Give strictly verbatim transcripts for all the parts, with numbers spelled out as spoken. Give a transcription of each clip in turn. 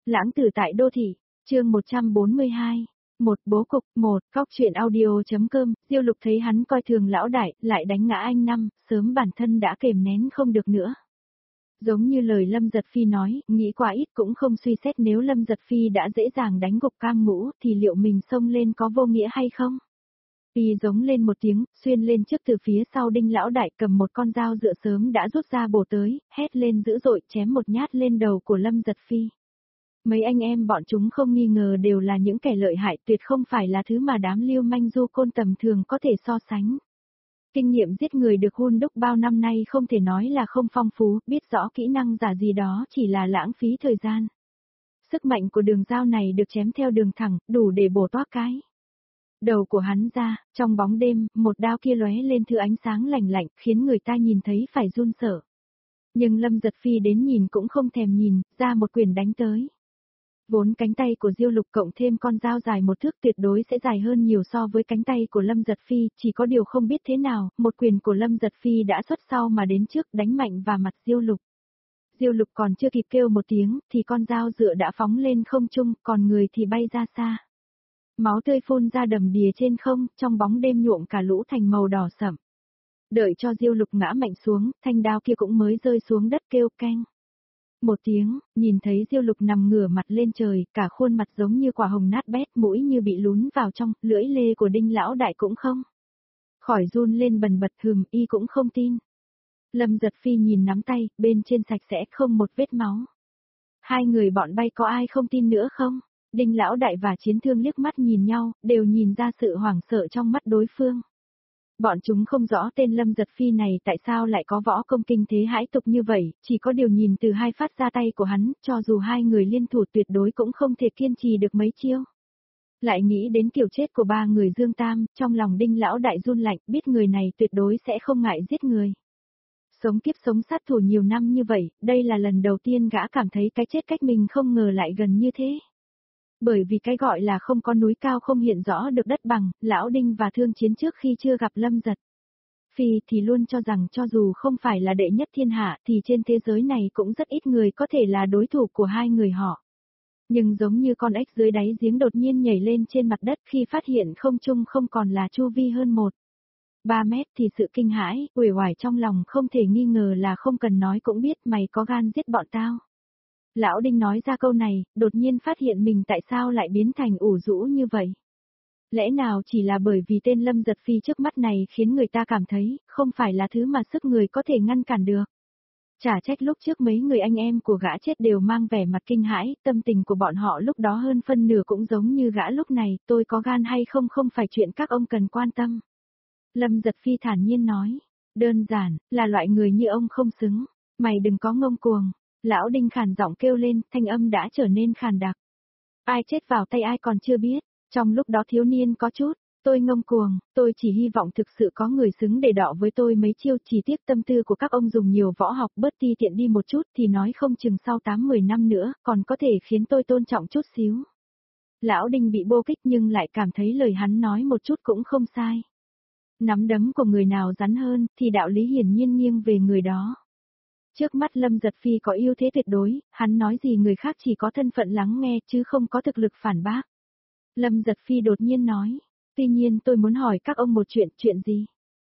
Lãng tử tại đô thị, chương một trăm bốn mươi hai. Một bố cục, một, góc truyện audio.com, Diêu Lục thấy hắn coi thường lão đại, lại đánh ngã anh năm, sớm bản thân đã kềm nén không được nữa. Giống như lời Lâm Giật Phi nói, nghĩ quá ít cũng không suy xét nếu Lâm Giật Phi đã dễ dàng đánh gục Cam Ngũ thì liệu mình xông lên có vô nghĩa hay không? Y giống lên một tiếng, xuyên lên trước từ phía sau Đinh lão đại cầm một con dao dựa sớm đã rút ra bổ tới, hét lên dữ dội chém một nhát lên đầu của Lâm Giật Phi. Mấy anh em bọn chúng không nghi ngờ đều là những kẻ lợi hại, tuyệt không phải là thứ mà đám lưu manh du côn tầm thường có thể so sánh. Kinh nghiệm giết người được hun đúc bao năm nay không thể nói là không phong phú, biết rõ kỹ năng giả gì đó chỉ là lãng phí thời gian. Sức mạnh của đường dao này được chém theo đường thẳng, đủ để bổ toác cái đầu của hắn ra, trong bóng đêm, một đao kia lóe lên thứ ánh sáng lạnh lạnh, khiến người ta nhìn thấy phải run sợ. Nhưng Lâm Giật Phi đến nhìn cũng không thèm nhìn, ra một quyền đánh tới. Vốn cánh tay của Diêu Lục cộng thêm con dao dài một thước tuyệt đối sẽ dài hơn nhiều so với cánh tay của Lâm Giật Phi, chỉ có điều không biết thế nào, một quyền của Lâm Giật Phi đã xuất sau mà đến trước đánh mạnh vào mặt Diêu Lục. Diêu Lục còn chưa kịp kêu một tiếng, thì con dao dựa đã phóng lên không trung, còn người thì bay ra xa. Máu tươi phun ra đầm đìa trên không, trong bóng đêm nhuộm cả lũ thành màu đỏ sẫm. Đợi cho Diêu Lục ngã mạnh xuống, thanh đao kia cũng mới rơi xuống đất kêu keng. Một tiếng, nhìn thấy Diêu Lục nằm ngửa mặt lên trời, cả khuôn mặt giống như quả hồng nát bét, mũi như bị lún vào trong, lưỡi lê của Đinh lão đại cũng không khỏi run lên bần bật, hừm, y cũng không tin. Lâm Giật Phi nhìn nắm tay, bên trên sạch sẽ không một vết máu. Hai người bọn bay có ai không tin nữa không? Đinh lão đại và Chiến Thương liếc mắt nhìn nhau, đều nhìn ra sự hoảng sợ trong mắt đối phương. Bọn chúng không rõ tên Lâm Giật Phi này tại sao lại có võ công kinh thế hãi tục như vậy, chỉ có điều nhìn từ hai phát ra tay của hắn, cho dù hai người liên thủ tuyệt đối cũng không thể kiên trì được mấy chiêu. Lại nghĩ đến kiểu chết của ba người Dương Tam, trong lòng Đinh lão đại run lạnh, biết người này tuyệt đối sẽ không ngại giết người. Sống kiếp sống sát thủ nhiều năm như vậy, đây là lần đầu tiên gã cảm thấy cái chết cách mình không ngờ lại gần như thế. Bởi vì cái gọi là không có núi cao không hiện rõ được đất bằng, lão Đinh và Thương Chiến trước khi chưa gặp Lâm Giật Phi thì luôn cho rằng cho dù không phải là đệ nhất thiên hạ thì trên thế giới này cũng rất ít người có thể là đối thủ của hai người họ. Nhưng giống như con ếch dưới đáy giếng đột nhiên nhảy lên trên mặt đất khi phát hiện không trung không còn là chu vi hơn một ba mét thì sự kinh hãi, uể oải trong lòng không thể nghi ngờ là không cần nói cũng biết mày có gan giết bọn tao. Lão Đinh nói ra câu này, đột nhiên phát hiện mình tại sao lại biến thành ủ rũ như vậy. Lẽ nào chỉ là bởi vì tên Lâm Giật Phi trước mắt này khiến người ta cảm thấy, không phải là thứ mà sức người có thể ngăn cản được. Chả trách lúc trước mấy người anh em của gã chết đều mang vẻ mặt kinh hãi, tâm tình của bọn họ lúc đó hơn phân nửa cũng giống như gã lúc này, tôi có gan hay không không phải chuyện các ông cần quan tâm. Lâm Giật Phi thản nhiên nói, đơn giản, là loại người như ông không xứng, mày đừng có ngông cuồng. Lão Đinh khàn giọng kêu lên, thanh âm đã trở nên khàn đặc. Ai chết vào tay ai còn chưa biết, trong lúc đó thiếu niên có chút, tôi ngông cuồng, tôi chỉ hy vọng thực sự có người xứng để đọ với tôi mấy chiêu, chỉ tiếc tâm tư của các ông dùng nhiều võ học bớt ti tiện đi một chút thì nói không chừng sau tám mười năm nữa, còn có thể khiến tôi tôn trọng chút xíu. Lão Đinh bị bô kích nhưng lại cảm thấy lời hắn nói một chút cũng không sai. Nắm đấm của người nào rắn hơn thì đạo lý hiển nhiên nghiêng về người đó. Trước mắt Lâm Giật Phi có ưu thế tuyệt đối, hắn nói gì người khác chỉ có thân phận lắng nghe chứ không có thực lực phản bác. Lâm Giật Phi đột nhiên nói, tuy nhiên tôi muốn hỏi các ông một chuyện, chuyện gì?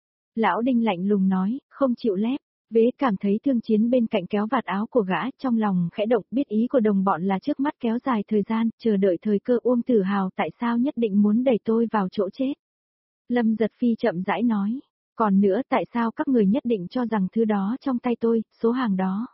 Lão Đinh lạnh lùng nói, không chịu lép, Vế cảm thấy Thương Chiến bên cạnh kéo vạt áo của gã, trong lòng khẽ động, biết ý của đồng bọn là trước mắt kéo dài thời gian, chờ đợi thời cơ. Uông Tử Hào tại sao nhất định muốn đẩy tôi vào chỗ chết? Lâm Giật Phi chậm rãi nói. Còn nữa tại sao các người nhất định cho rằng thứ đó trong tay tôi, số hàng đó?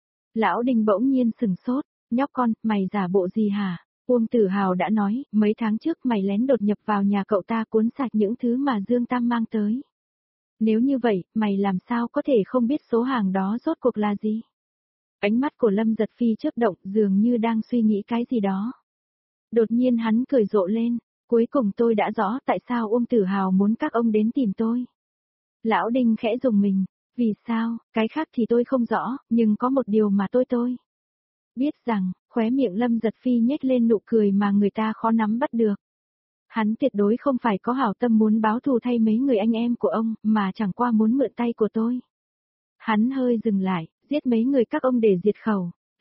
Lão Đinh bỗng nhiên sừng sốt, nhóc con, mày giả bộ gì hả? Uông Tử Hào đã nói, mấy tháng trước mày lén đột nhập vào nhà cậu ta cuốn sạch những thứ mà Dương Tam mang tới. Nếu như vậy, mày làm sao có thể không biết số hàng đó rốt cuộc là gì? Ánh mắt của Lâm Giật Phi chớp động dường như đang suy nghĩ cái gì đó. Đột nhiên hắn cười rộ lên, cuối cùng tôi đã rõ tại sao Uông Tử Hào muốn các ông đến tìm tôi. Lão Đinh khẽ dùng mình, vì sao, cái khác thì tôi không rõ, nhưng có một điều mà tôi tôi biết rằng, khóe miệng Lâm Giật Phi nhếch lên nụ cười mà người ta khó nắm bắt được. Hắn tuyệt đối không phải có hảo tâm muốn báo thù thay mấy người anh em của ông, mà chẳng qua muốn mượn tay của tôi. Hắn hơi dừng lại, giết mấy người các ông để diệt khẩu.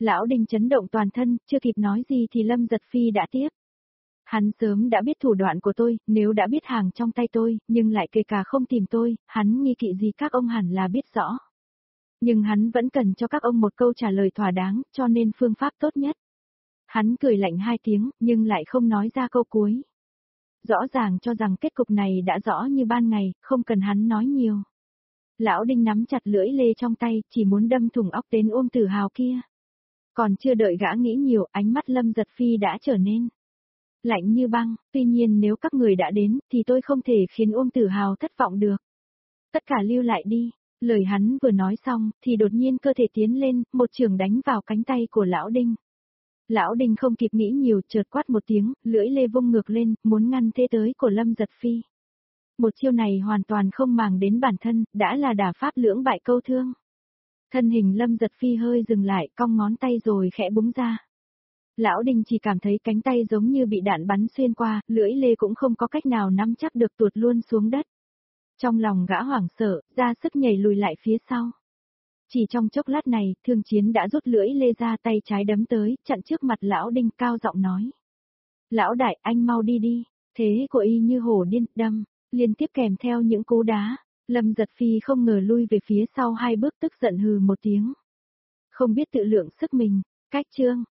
Lão Đinh chấn động toàn thân, chưa kịp nói gì thì Lâm Giật Phi đã tiếp. Hắn sớm đã biết thủ đoạn của tôi, nếu đã biết hàng trong tay tôi, nhưng lại kể cả không tìm tôi, hắn nghi kỵ gì các ông hẳn là biết rõ. Nhưng hắn vẫn cần cho các ông một câu trả lời thỏa đáng, cho nên phương pháp tốt nhất. Hắn cười lạnh hai tiếng, nhưng lại không nói ra câu cuối. Rõ ràng cho rằng kết cục này đã rõ như ban ngày, không cần hắn nói nhiều. Lão Đinh nắm chặt lưỡi lê trong tay, chỉ muốn đâm thủng óc tên Uông Tử Hào kia. Còn chưa đợi gã nghĩ nhiều, ánh mắt Lâm Giật Phi đã trở nên lạnh như băng, tuy nhiên nếu các người đã đến, thì tôi không thể khiến Uông Tử Hào thất vọng được. Tất cả lưu lại đi. Lời hắn vừa nói xong, thì đột nhiên cơ thể tiến lên, một chưởng đánh vào cánh tay của Lão Đinh. Lão Đinh không kịp nghĩ nhiều, chợt quát một tiếng, lưỡi lê vung ngược lên, muốn ngăn thế tới của Lâm Giật Phi. Một chiêu này hoàn toàn không màng đến bản thân, đã là đả pháp lưỡng bại câu thương. Thân hình Lâm Giật Phi hơi dừng lại, cong ngón tay rồi khẽ búng ra. Lão Đinh chỉ cảm thấy cánh tay giống như bị đạn bắn xuyên qua, lưỡi lê cũng không có cách nào nắm chắc được, tuột luôn xuống đất. Trong lòng gã hoảng sợ, ra sức nhảy lùi lại phía sau. Chỉ trong chốc lát này, Thương Chiến đã rút lưỡi lê ra, tay trái đấm tới, chặn trước mặt Lão Đinh, cao giọng nói. Lão đại, anh mau đi đi. Thế của y như hổ điên, đâm, liên tiếp kèm theo những cú đá. Lâm Giật Phi không ngờ lui về phía sau hai bước, tức giận hừ một tiếng. Không biết tự lượng sức mình, cách chương.